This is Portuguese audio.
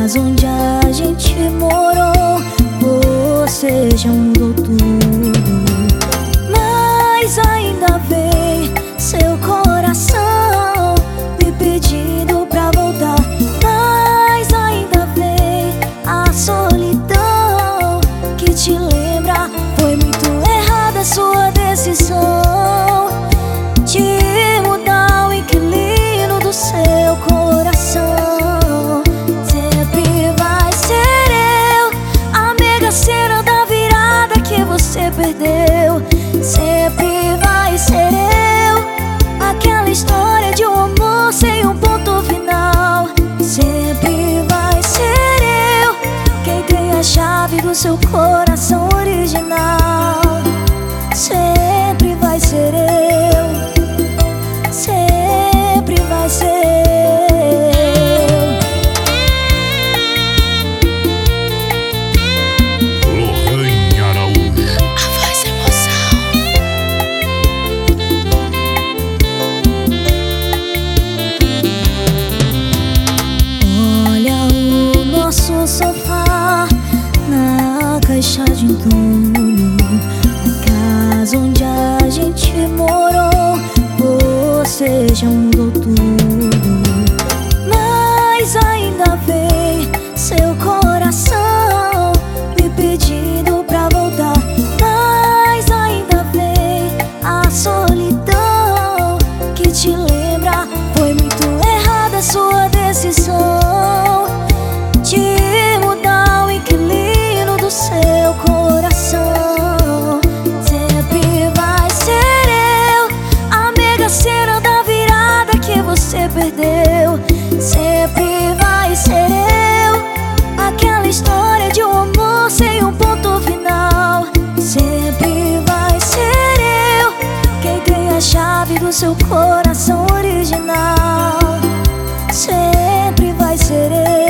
casa onde a gente morou, você já mudou tudo, mas ainda vem seu coração me pedindo pra voltar. Mas ainda vem a solidão que te lembra. Foi muito errada a sua decisão de mudar o inquilino do seu coração. Sempre vai ser eu a mega cena da virada que você perdeu. Sempre vai ser eu aquela história de um amor sem um ponto final. Sempre vai ser eu quem tem a chave do seu coração original. Sempre vai ser eu, sempre vai ser eu. Lorraine Araújo, a voz da emoção. Olha o nosso sofá na caixa de entulho, a casa onde a gente morou, você já mudou tudo, mas ainda vem seu coração me pedindo pra voltar. Mas ainda vem a solidão que te lembra. Foi muito errada a sua decisão de mudar o inquilino do seu coração. Sempre vai ser eu a mega cena da virada que você perdeu. Sempre vai ser eu aquela história de um amor sem um ponto final. Sempre vai ser eu quem tem a chave do seu coração original. Sempre vai ser eu.